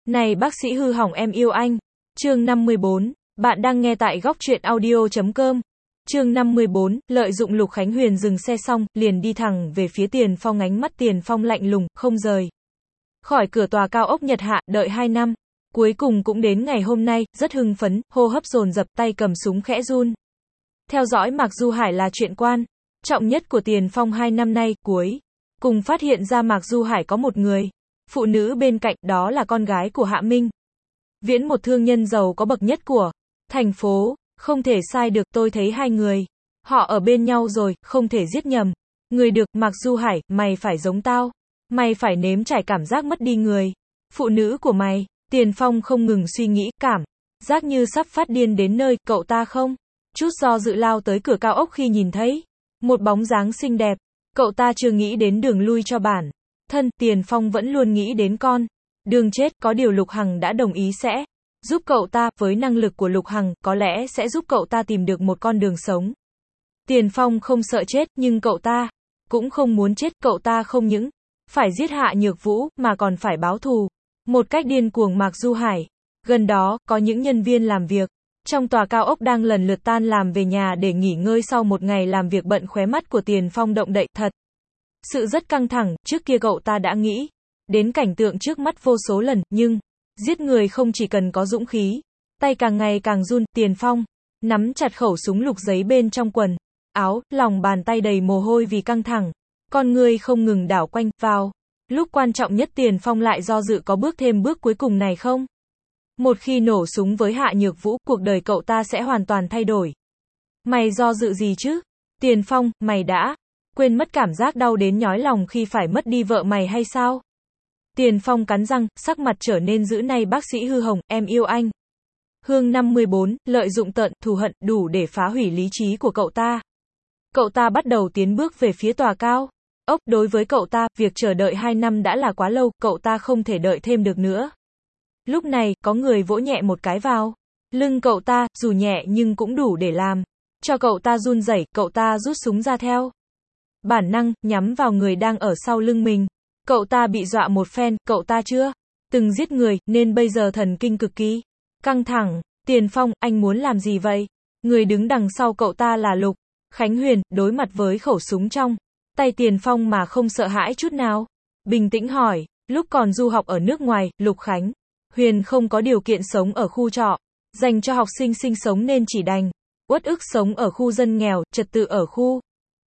Này bác sĩ hư hỏng em yêu anh. Chương 54. Bạn đang nghe tại góc truyện audio.com. Chương 54. Lợi dụng Lục Khánh Huyền dừng xe xong, liền đi thẳng về phía Tiền Phong, ánh mắt Tiền Phong lạnh lùng, không rời khỏi cửa tòa cao ốc Nhật Hạ, đợi 2 năm. Cuối cùng cũng đến ngày hôm nay, rất hưng phấn, hô hấp dồn dập, tay cầm súng khẽ run. Theo dõi Mạc Du Hải là chuyện quan trọng nhất của Tiền Phong 2 năm nay, cuối cùng phát hiện ra Mạc Du Hải có một người phụ nữ bên cạnh, đó là con gái của Hạ Minh Viễn, một thương nhân giàu có bậc nhất của thành phố. Không thể sai được, tôi thấy hai người họ ở bên nhau rồi, không thể giết nhầm người được. Mạc Du Hải, mày phải giống tao, mày phải nếm trải cảm giác mất đi người phụ nữ của mày. Tiền Phong không ngừng suy nghĩ, cảm giác như sắp phát điên đến nơi. Cậu ta không chút do dự lao tới cửa cao ốc khi nhìn thấy một bóng dáng xinh đẹp. Cậu ta chưa nghĩ đến đường lui cho bản thân, Tiền Phong vẫn luôn nghĩ đến con đường chết. Có điều Lục Hằng đã đồng ý sẽ giúp cậu ta, với năng lực của Lục Hằng, có lẽ sẽ giúp cậu ta tìm được một con đường sống. Tiền Phong không sợ chết, nhưng cậu ta cũng không muốn chết. Cậu ta không những phải giết Hạ Nhược Vũ, mà còn phải báo thù một cách điên cuồng Mạc Du Hải. Gần đó, có những nhân viên làm việc trong tòa cao ốc đang lần lượt tan làm về nhà để nghỉ ngơi sau một ngày làm việc bận. Khóe mắt của Tiền Phong động đậy, thật sự rất căng thẳng. Trước kia cậu ta đã nghĩ đến cảnh tượng trước mắt vô số lần, nhưng giết người không chỉ cần có dũng khí. Tay càng ngày càng run, Tiền Phong nắm chặt khẩu súng lục giấy bên trong quần áo, lòng bàn tay đầy mồ hôi vì căng thẳng. Con người không ngừng đảo quanh. Vào lúc quan trọng nhất, Tiền Phong lại do dự có bước thêm bước cuối cùng này không. Một khi nổ súng với Hạ Nhược Vũ, cuộc đời cậu ta sẽ hoàn toàn thay đổi. Mày do dự gì chứ? Tiền Phong, mày đã quên mất cảm giác đau đến nhói lòng khi phải mất đi vợ mày hay sao? Tiền Phong cắn răng, sắc mặt trở nên dữ. Này bác sĩ hư hỏng, em yêu anh. Hương 54, lợi dụng tận thù hận đủ để phá hủy lý trí của cậu ta. Cậu ta bắt đầu tiến bước về phía tòa cao ốc. Đối với cậu ta, việc chờ đợi 2 năm đã là quá lâu, cậu ta không thể đợi thêm được nữa. Lúc này, có người vỗ nhẹ một cái vào lưng cậu ta, dù nhẹ nhưng cũng đủ để làm cho cậu ta run rẩy. Cậu ta rút súng ra theo bản năng, nhắm vào người đang ở sau lưng mình. Cậu ta bị dọa một phen, cậu ta chưa từng giết người, nên bây giờ thần kinh cực kỳ căng thẳng. Tiền Phong, anh muốn làm gì vậy? Người đứng đằng sau cậu ta là Lục Khánh Huyền, đối mặt với khẩu súng trong tay Tiền Phong mà không sợ hãi chút nào. Bình tĩnh hỏi, lúc còn du học ở nước ngoài, Lục Khánh Huyền không có điều kiện sống ở khu trọ dành cho học sinh sinh sống nên chỉ đành uất ức sống ở khu dân nghèo. Trật tự ở khu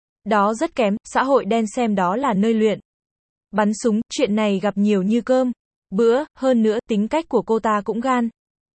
đó rất kém, xã hội đen xem đó là nơi luyện bắn súng. Chuyện này gặp nhiều như cơm bữa. Hơn nữa, tính cách của cô ta cũng gan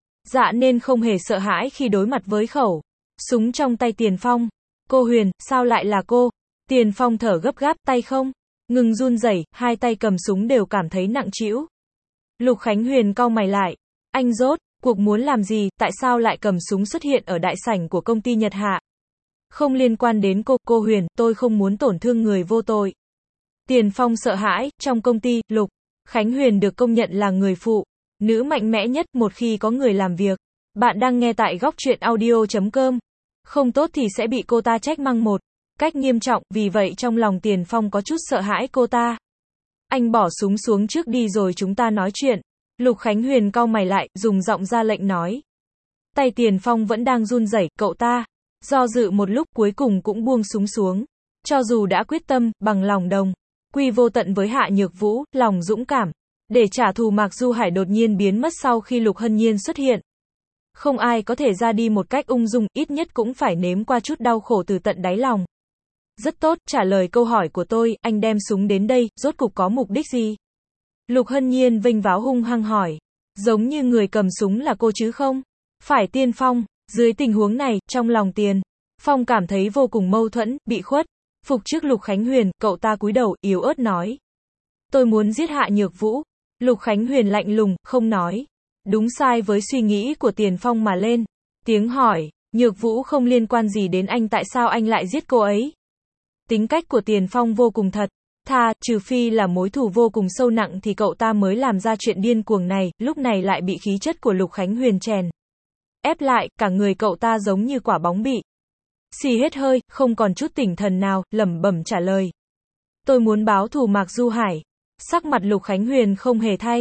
dạ nên không hề sợ hãi khi đối mặt với khẩu súng trong tay Tiền Phong. Cô Huyền, sao lại là cô? Tiền Phong thở gấp gáp, tay không ngừng run rẩy, hai tay cầm súng đều cảm thấy nặng trĩu. Lục Khánh Huyền cau mày lại. Anh rốt cuộc muốn làm gì? Tại sao lại cầm súng xuất hiện ở đại sảnh của công ty Nhật Hạ? Không liên quan đến cô Huyền, tôi không muốn tổn thương người vô tội. Tiền Phong sợ hãi. Trong công ty, Lục Khánh Huyền được công nhận là người phụ nữ mạnh mẽ nhất. Một khi có người làm việc bạn đang nghe tại góc truyện audio.com không tốt thì sẽ bị cô ta trách mắng một cách nghiêm trọng. Vì vậy trong lòng Tiền Phong có chút sợ hãi cô ta. Anh bỏ súng xuống trước đi rồi chúng ta nói chuyện. Lục Khánh Huyền cau mày lại, dùng giọng ra lệnh nói. Tay Tiền Phong vẫn đang run rẩy. Cậu ta do dự một lúc, cuối cùng cũng buông súng xuống. Cho dù đã quyết tâm, bằng lòng đồng quy vô tận với Hạ Nhược Vũ, lòng dũng cảm để trả thù Mạc Du Hải đột nhiên biến mất sau khi Lục Hân Nhiên xuất hiện. Không ai có thể ra đi một cách ung dung, ít nhất cũng phải nếm qua chút đau khổ từ tận đáy lòng. Rất tốt, trả lời câu hỏi của tôi, anh đem súng đến đây, rốt cục có mục đích gì? Lục Hân Nhiên vênh váo hung hăng hỏi. Giống như người cầm súng là cô chứ không phải Tiền Phong. Dưới tình huống này, trong lòng Tiền Phong cảm thấy vô cùng mâu thuẫn, bị khuất phục trước Lục Khánh Huyền. Cậu ta cúi đầu, yếu ớt nói. Tôi muốn giết Hạ Nhược Vũ. Lục Khánh Huyền lạnh lùng, không nói đúng sai với suy nghĩ của Tiền Phong mà lên tiếng hỏi. Nhược Vũ không liên quan gì đến anh, tại sao anh lại giết cô ấy? Tính cách của Tiền Phong vô cùng thật thà, trừ phi là mối thù vô cùng sâu nặng thì cậu ta mới làm ra chuyện điên cuồng này. Lúc này lại bị khí chất của Lục Khánh Huyền chèn ép lại, cả người cậu ta giống như quả bóng bị xì hết hơi, không còn chút tỉnh thần nào, lẩm bẩm trả lời. Tôi muốn báo thù Mạc Du Hải. Sắc mặt Lục Khánh Huyền không hề thay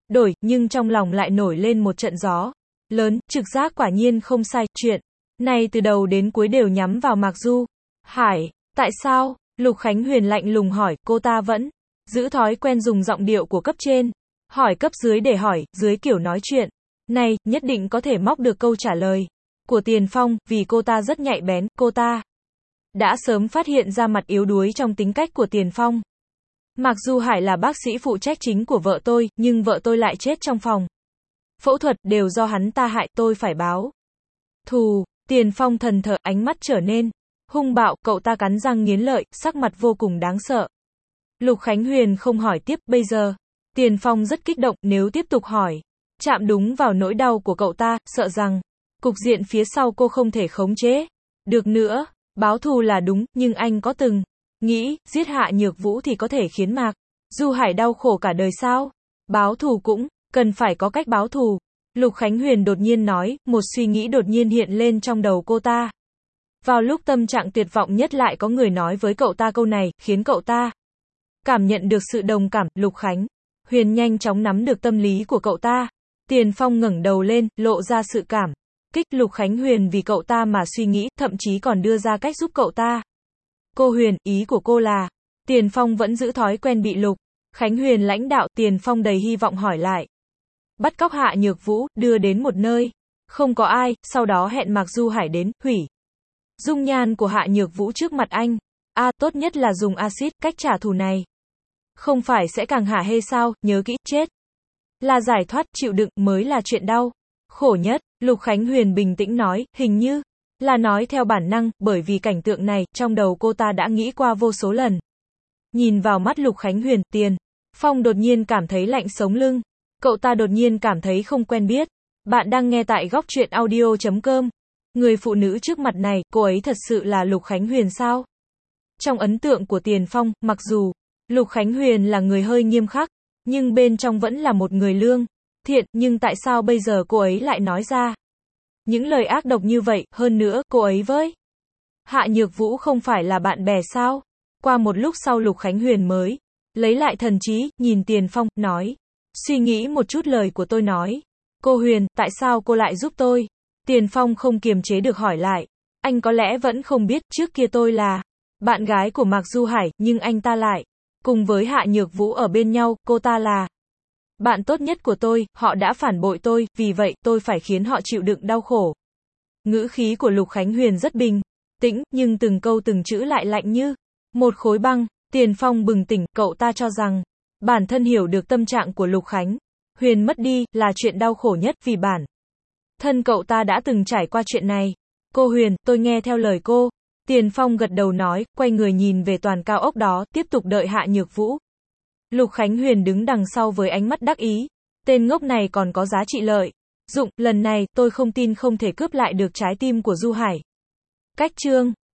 đổi, nhưng trong lòng lại nổi lên một trận gió lớn, trực giác quả nhiên không sai, chuyện này từ đầu đến cuối đều nhắm vào Mạc Du Hải. Tại sao? Lục Khánh Huyền lạnh lùng hỏi, cô ta vẫn giữ thói quen dùng giọng điệu của cấp trên, hỏi cấp dưới để hỏi, dưới kiểu nói chuyện này, nhất định có thể móc được câu trả lời của Tiền Phong, vì cô ta rất nhạy bén, cô ta đã sớm phát hiện ra mặt yếu đuối trong tính cách của Tiền Phong. Mạc Du Hải là bác sĩ phụ trách chính của vợ tôi, nhưng vợ tôi lại chết trong phòng phẫu thuật, đều do hắn ta hại, tôi phải báo thù. Tiền Phong thần thờ, ánh mắt trở nên hung bạo, cậu ta cắn răng nghiến lợi, sắc mặt vô cùng đáng sợ. Lục Khánh Huyền không hỏi tiếp, bây giờ Tiền Phong rất kích động, nếu tiếp tục hỏi, chạm đúng vào nỗi đau của cậu ta, sợ rằng cục diện phía sau cô không thể khống chế được nữa. Báo thù là đúng, nhưng anh có từng nghĩ, giết Hạ Nhược Vũ thì có thể khiến Mạc Du Hải đau khổ cả đời sao? Báo thù cũng cần phải có cách báo thù. Lục Khánh Huyền đột nhiên nói, một suy nghĩ đột nhiên hiện lên trong đầu cô ta. Vào lúc tâm trạng tuyệt vọng nhất lại có người nói với cậu ta câu này, khiến cậu ta cảm nhận được sự đồng cảm. Lục Khánh Huyền nhanh chóng nắm được tâm lý của cậu ta. Tiền Phong ngẩng đầu lên, lộ ra sự cảm kích. Lục Khánh Huyền vì cậu ta mà suy nghĩ, thậm chí còn đưa ra cách giúp cậu ta. Cô Huyền, ý của cô là, Tiền Phong vẫn giữ thói quen bị Lục Khánh Huyền lãnh đạo. Tiền Phong đầy hy vọng hỏi lại. Bắt cóc Hạ Nhược Vũ, đưa đến một nơi không có ai, sau đó hẹn Mạc Du Hải đến, hủy dung nhan của Hạ Nhược Vũ trước mặt anh. Tốt nhất là dùng axit, cách trả thù này không phải sẽ càng hả hê sao, nhớ kỹ, chết là giải thoát, chịu đựng mới là chuyện đau khổ nhất. Lục Khánh Huyền bình tĩnh nói, hình như là nói theo bản năng, bởi vì cảnh tượng này, trong đầu cô ta đã nghĩ qua vô số lần. Nhìn vào mắt Lục Khánh Huyền, Tiền Phong đột nhiên cảm thấy lạnh sống lưng. Cậu ta đột nhiên cảm thấy không quen biết. Bạn đang nghe tại góc truyện audio.com. Người phụ nữ trước mặt này, cô ấy thật sự là Lục Khánh Huyền sao? Trong ấn tượng của Tiền Phong, mặc dù Lục Khánh Huyền là người hơi nghiêm khắc, nhưng bên trong vẫn là một người lương thiện, nhưng tại sao bây giờ cô ấy lại nói ra những lời ác độc như vậy, hơn nữa, cô ấy với Hạ Nhược Vũ không phải là bạn bè sao? Qua một lúc sau Lục Khánh Huyền mới lấy lại thần trí, nhìn Tiền Phong, nói, suy nghĩ một chút lời của tôi nói. Cô Huyền, tại sao cô lại giúp tôi? Tiền Phong không kiềm chế được hỏi lại. Anh có lẽ vẫn không biết, trước kia tôi là bạn gái của Mạc Du Hải, nhưng anh ta lại cùng với Hạ Nhược Vũ ở bên nhau, cô ta là bạn tốt nhất của tôi, họ đã phản bội tôi, vì vậy, tôi phải khiến họ chịu đựng đau khổ. Ngữ khí của Lục Khánh Huyền rất bình tĩnh, nhưng từng câu từng chữ lại lạnh như một khối băng. Tiền Phong bừng tỉnh, cậu ta cho rằng bản thân hiểu được tâm trạng của Lục Khánh Huyền mất đi là chuyện đau khổ nhất, vì bản thân cậu ta đã từng trải qua chuyện này. Cô Huyền, tôi nghe theo lời cô. Tiền Phong gật đầu nói, quay người nhìn về toàn cao ốc đó, tiếp tục đợi Hạ Nhược Vũ. Lục Khánh Huyền đứng đằng sau với ánh mắt đắc ý. Tên ngốc này còn có giá trị lợi dụng, lần này, tôi không tin không thể cướp lại được trái tim của Du Hải. Cách chương